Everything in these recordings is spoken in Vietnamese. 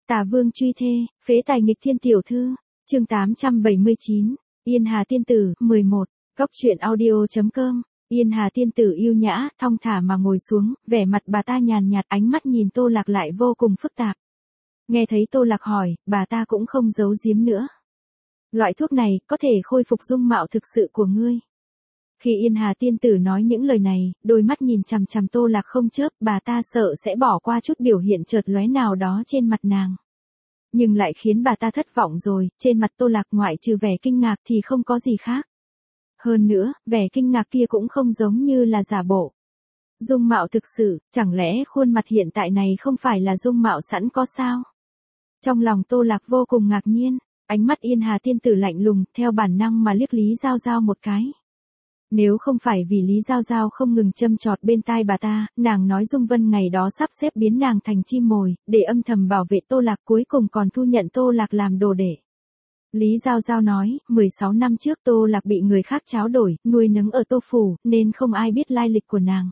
Tà vương truy thê, phế tài nghịch thiên tiểu thư. Chương 879. Yên Hà tiên tử, 11. Góc truyện audio.com. Yên Hà tiên tử yêu nhã, thong thả mà ngồi xuống, vẻ mặt bà ta nhàn nhạt, ánh mắt nhìn Tô Lạc lại vô cùng phức tạp. Nghe thấy Tô Lạc hỏi, bà ta cũng không giấu giếm nữa. Loại thuốc này có thể khôi phục dung mạo thực sự của ngươi. Khi Yên Hà tiên tử nói những lời này, đôi mắt nhìn chằm chằm Tô Lạc không chớp, bà ta sợ sẽ bỏ qua chút biểu hiện chợt lóe nào đó trên mặt nàng. Nhưng lại khiến bà ta thất vọng rồi, trên mặt Tô Lạc ngoại trừ vẻ kinh ngạc thì không có gì khác. Hơn nữa, vẻ kinh ngạc kia cũng không giống như là giả bộ. Dung mạo thực sự, chẳng lẽ khuôn mặt hiện tại này không phải là dung mạo sẵn có sao? Trong lòng Tô Lạc vô cùng ngạc nhiên, ánh mắt Yên Hà tiên tử lạnh lùng, theo bản năng mà liếc Lý Giao Giao một cái. Nếu không phải vì Lý Giao Giao không ngừng châm chọt bên tai bà ta, nàng nói Dung Vân ngày đó sắp xếp biến nàng thành chim mồi, để âm thầm bảo vệ Tô Lạc, cuối cùng còn thu nhận Tô Lạc làm đồ đệ. Lý Giao Giao nói, 16 năm trước Tô Lạc bị người khác tráo đổi, nuôi nấng ở Tô Phủ, nên không ai biết lai lịch của nàng.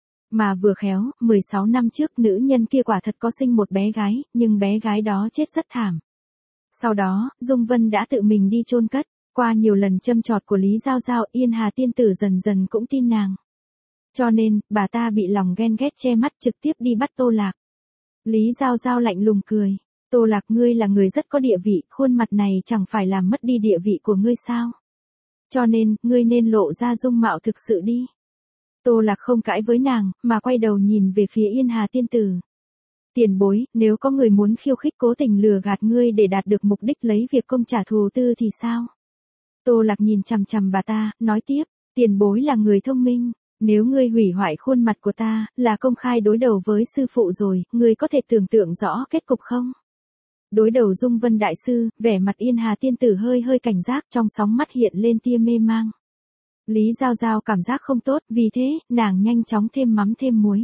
Mà vừa khéo, 16 năm trước nữ nhân kia quả thật có sinh một bé gái, nhưng bé gái đó chết rất thảm. Sau đó, Dung Vân đã tự mình đi chôn cất. Qua nhiều lần châm chọt của Lý Giao Giao, Yên Hà tiên tử dần dần cũng tin nàng. Cho nên, bà ta bị lòng ghen ghét che mắt trực tiếp đi bắt Tô Lạc. Lý Giao Giao lạnh lùng cười. Tô Lạc, ngươi là người rất có địa vị, khuôn mặt này chẳng phải làm mất đi địa vị của ngươi sao? Cho nên, ngươi nên lộ ra dung mạo thực sự đi. Tô Lạc không cãi với nàng, mà quay đầu nhìn về phía Yên Hà tiên tử. Tiền bối, nếu có người muốn khiêu khích cố tình lừa gạt ngươi để đạt được mục đích lấy việc công trả thù tư thì sao? Tô Lạc nhìn chằm chằm bà ta, nói tiếp, tiền bối là người thông minh, nếu ngươi hủy hoại khuôn mặt của ta, là công khai đối đầu với sư phụ rồi, ngươi có thể tưởng tượng rõ kết cục không? Đối đầu Dung Vân đại sư, vẻ mặt Yên Hà tiên tử hơi hơi cảnh giác, trong sóng mắt hiện lên tia mê mang. Lý Giao Giao cảm giác không tốt, vì thế, nàng nhanh chóng thêm mắm thêm muối.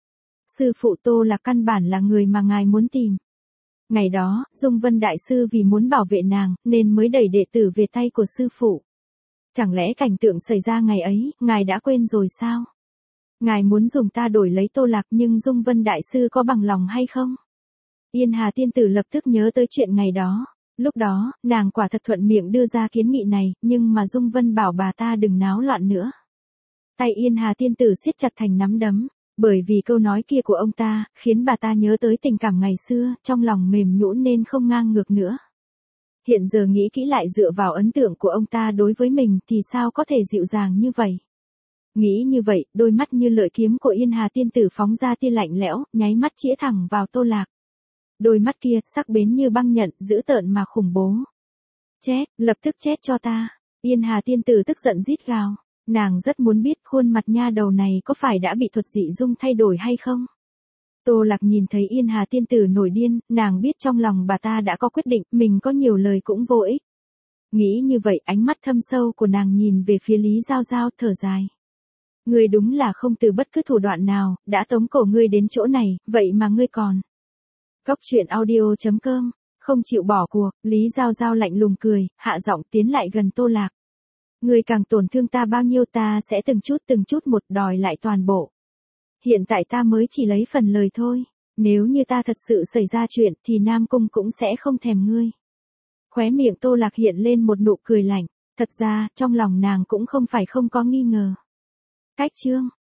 Sư phụ Tô Lạc căn bản là người mà ngài muốn tìm. Ngày đó, Dung Vân đại sư vì muốn bảo vệ nàng, nên mới đẩy đệ tử về tay của sư phụ. Chẳng lẽ cảnh tượng xảy ra ngày ấy, ngài đã quên rồi sao? Ngài muốn dùng ta đổi lấy Tô Lạc, nhưng Dung Vân đại sư có bằng lòng hay không? Yên Hà tiên tử lập tức nhớ tới chuyện ngày đó. Lúc đó, nàng quả thật thuận miệng đưa ra kiến nghị này, nhưng mà Dung Vân bảo bà ta đừng náo loạn nữa. Tay Yên Hà tiên tử siết chặt thành nắm đấm. Bởi vì câu nói kia của ông ta, khiến bà ta nhớ tới tình cảm ngày xưa, trong lòng mềm nhũn nên không ngang ngược nữa. Hiện giờ nghĩ kỹ lại dựa vào ấn tượng của ông ta đối với mình thì sao có thể dịu dàng như vậy. Nghĩ như vậy, đôi mắt như lợi kiếm của Yên Hà tiên tử phóng ra tia lạnh lẽo, nháy mắt chĩa thẳng vào Tô Lạc. Đôi mắt kia, sắc bén như băng nhận, dữ tợn mà khủng bố. Chết, lập tức chết cho ta. Yên Hà tiên tử tức giận rít gào. Nàng rất muốn biết khuôn mặt nha đầu này có phải đã bị thuật dị dung thay đổi hay không. Tô Lạc nhìn thấy Yên Hà tiên tử nổi điên, nàng biết trong lòng bà ta đã có quyết định, mình có nhiều lời cũng vô ích. Nghĩ như vậy, ánh mắt thâm sâu của nàng nhìn về phía Lý Giao Giao, thở dài. Ngươi đúng là không từ bất cứ thủ đoạn nào, đã tống cổ ngươi đến chỗ này, vậy mà ngươi còn. Góc truyện audio.com, không chịu bỏ cuộc, Lý Giao Giao lạnh lùng cười, hạ giọng tiến lại gần Tô Lạc. Ngươi càng tổn thương ta bao nhiêu ta sẽ từng chút một đòi lại toàn bộ. Hiện tại ta mới chỉ lấy phần lời thôi. Nếu như ta thật sự xảy ra chuyện thì Nam Cung cũng sẽ không thèm ngươi. Khóe miệng Tô Lạc hiện lên một nụ cười lạnh. Thật ra, trong lòng nàng cũng không phải không có nghi ngờ. Cách chương